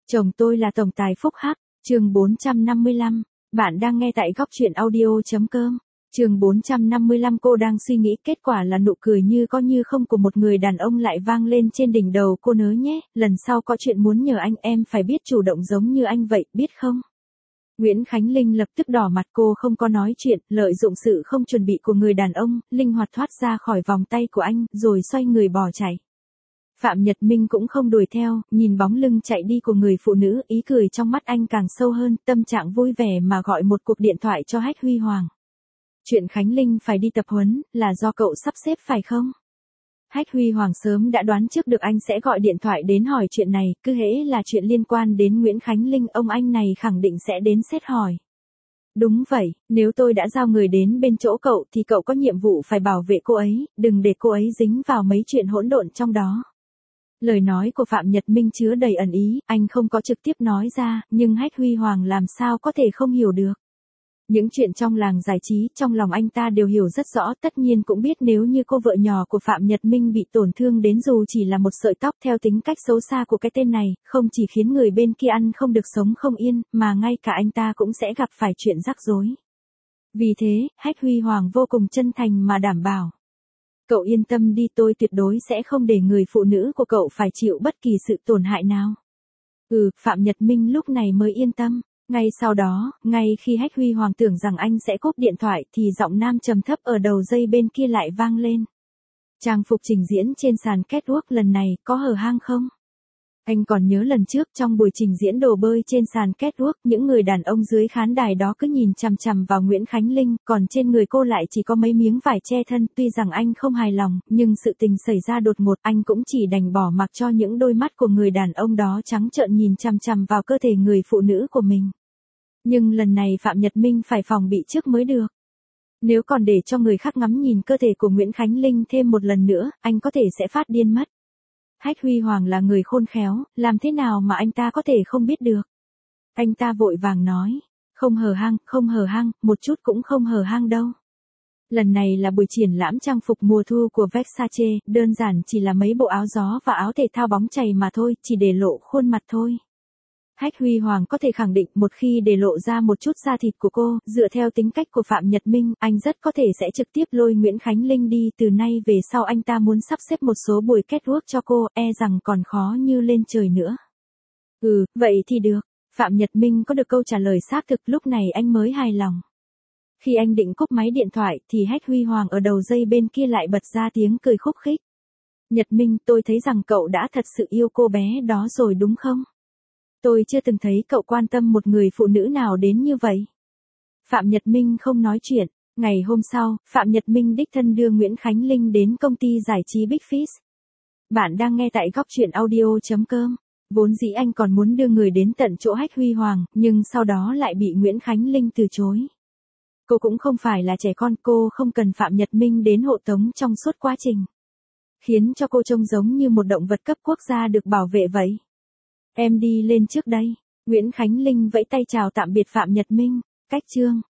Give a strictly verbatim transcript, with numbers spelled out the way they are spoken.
Chồng tôi là tổng tài Phúc Hắc, chương bốn trăm năm mươi lăm. Bạn đang nghe tại góc truyện audio.com. Chương bốn trăm năm mươi lăm. Cô đang suy nghĩ, kết quả là nụ cười như có như không của một người đàn ông lại vang lên trên đỉnh đầu cô. Nớ nhé, lần sau có chuyện muốn nhờ anh em phải biết chủ động giống như anh vậy, biết không? Nguyễn Khánh Linh lập tức đỏ mặt, cô không có nói chuyện, lợi dụng sự không chuẩn bị của người đàn ông, linh hoạt thoát ra khỏi vòng tay của anh, rồi xoay người bỏ chạy. Phạm Nhật Minh cũng không đuổi theo, nhìn bóng lưng chạy đi của người phụ nữ, ý cười trong mắt anh càng sâu hơn, tâm trạng vui vẻ mà gọi một cuộc điện thoại cho Hách Huy Hoàng. Chuyện Khánh Linh phải đi tập huấn, là do cậu sắp xếp phải không? Hách Huy Hoàng sớm đã đoán trước được anh sẽ gọi điện thoại đến hỏi chuyện này, cứ hễ là chuyện liên quan đến Nguyễn Khánh Linh, ông anh này khẳng định sẽ đến xét hỏi. Đúng vậy, nếu tôi đã giao người đến bên chỗ cậu thì cậu có nhiệm vụ phải bảo vệ cô ấy, đừng để cô ấy dính vào mấy chuyện hỗn độn trong đó. Lời nói của Phạm Nhật Minh chứa đầy ẩn ý, anh không có trực tiếp nói ra, nhưng Hách Huy Hoàng làm sao có thể không hiểu được. Những chuyện trong làng giải trí, trong lòng anh ta đều hiểu rất rõ, tất nhiên cũng biết nếu như cô vợ nhỏ của Phạm Nhật Minh bị tổn thương đến dù chỉ là một sợi tóc, theo tính cách xấu xa của cái tên này, không chỉ khiến người bên kia ăn không được sống không yên, mà ngay cả anh ta cũng sẽ gặp phải chuyện rắc rối. Vì thế, Hách Huy Hoàng vô cùng chân thành mà đảm bảo. Cậu yên tâm đi, tôi tuyệt đối sẽ không để người phụ nữ của cậu phải chịu bất kỳ sự tổn hại nào. Ừ, Phạm Nhật Minh lúc này mới yên tâm. Ngay sau đó, ngay khi Hách Huy Hoàng tưởng rằng anh sẽ cúp điện thoại thì giọng nam trầm thấp ở đầu dây bên kia lại vang lên. Trang phục trình diễn trên sàn catwalk lần này có hở hang không? Anh còn nhớ lần trước trong buổi trình diễn đồ bơi trên sàn catwalk, những người đàn ông dưới khán đài đó cứ nhìn chằm chằm vào Nguyễn Khánh Linh, còn trên người cô lại chỉ có mấy miếng vải che thân. Tuy rằng anh không hài lòng, nhưng sự tình xảy ra đột ngột, anh cũng chỉ đành bỏ mặc cho những đôi mắt của người đàn ông đó trắng trợn nhìn chằm chằm vào cơ thể người phụ nữ của mình. Nhưng lần này Phạm Nhật Minh phải phòng bị trước mới được. Nếu còn để cho người khác ngắm nhìn cơ thể của Nguyễn Khánh Linh thêm một lần nữa, anh có thể sẽ phát điên mất. Hách Huy Hoàng là người khôn khéo, làm thế nào mà anh ta có thể không biết được. Anh ta vội vàng nói, không hở hang, không hở hang, một chút cũng không hở hang đâu. Lần này là buổi triển lãm trang phục mùa thu của Versace, đơn giản chỉ là mấy bộ áo gió và áo thể thao bóng chày mà thôi, chỉ để lộ khuôn mặt thôi. Hách Huy Hoàng có thể khẳng định một khi để lộ ra một chút da thịt của cô, dựa theo tính cách của Phạm Nhật Minh, anh rất có thể sẽ trực tiếp lôi Nguyễn Khánh Linh đi. Từ nay về sau anh ta muốn sắp xếp một số buổi catwalk cho cô, e rằng còn khó như lên trời nữa. Ừ, vậy thì được. Phạm Nhật Minh có được câu trả lời xác thực, lúc này anh mới hài lòng. Khi anh định cúp máy điện thoại thì Hách Huy Hoàng ở đầu dây bên kia lại bật ra tiếng cười khúc khích. Nhật Minh, tôi thấy rằng cậu đã thật sự yêu cô bé đó rồi đúng không? Tôi chưa từng thấy cậu quan tâm một người phụ nữ nào đến như vậy. Phạm Nhật Minh không nói chuyện. Ngày hôm sau, Phạm Nhật Minh đích thân đưa Nguyễn Khánh Linh đến công ty giải trí Big Fish. Bạn đang nghe tại góc truyện audio.com. Vốn dĩ anh còn muốn đưa người đến tận chỗ Hách Huy Hoàng, nhưng sau đó lại bị Nguyễn Khánh Linh từ chối. Cô cũng không phải là trẻ con, cô không cần Phạm Nhật Minh đến hộ tống trong suốt quá trình. Khiến cho cô trông giống như một động vật cấp quốc gia được bảo vệ vậy. Em đi lên trước đây. Nguyễn Khánh Linh vẫy tay chào tạm biệt Phạm Nhật Minh. Cách chương.